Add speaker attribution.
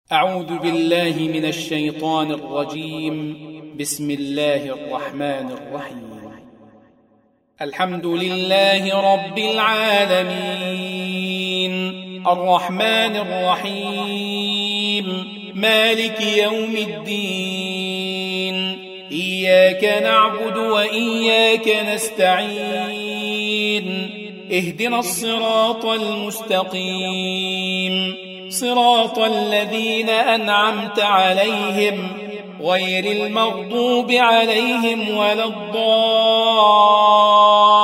Speaker 1: أعوذ بالله من الشيطان الرجيم. بسم الله الرحمن الرحيم. الحمد لله رب العالمين، الرحمن الرحيم، مالك يوم الدين، إياك نعبد وإياك نستعين، اهدنا الصراط المستقيم، صراط الذين أنعمت عليهم غير المغضوب عليهم ولا الضالين.